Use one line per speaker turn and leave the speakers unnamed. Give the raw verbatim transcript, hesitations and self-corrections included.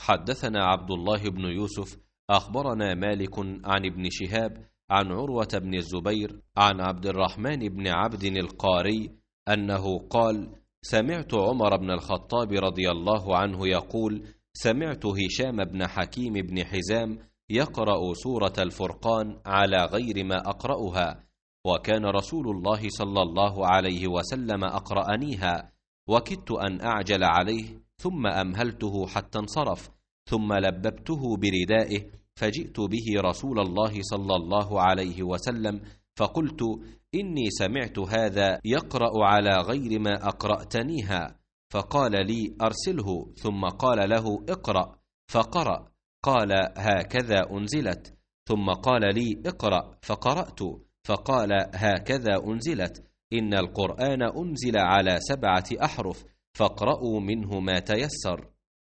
حدثنا عبد الله بن يوسف أخبرنا مالك عن ابن شهاب عن عروة بن الزبير عن عبد الرحمن بن عبد القاري أنه قال: سمعت عمر بن الخطاب رضي الله عنه يقول: سمعت هشام بن حكيم بن حزام يقرأ سورة الفرقان على غير ما أقرأها، وكان رسول الله صلى الله عليه وسلم أقرأنيها، وكدت أن أعجل عليه ثم أمهلته حتى انصرف، ثم لببته بردائه فجئت به رسول الله صلى الله عليه وسلم فقلت: إني سمعت هذا يقرأ على غير ما أقرأتنيها، فقال لي: أرسله، ثم قال له: اقرأ، فقرأ، قال: هكذا أنزلت، ثم قال لي: اقرأ، فقرأت، فقال: هكذا أنزلت، إن القرآن أنزل على سبعة أحرف، فاقرأوا منه ما تيسر.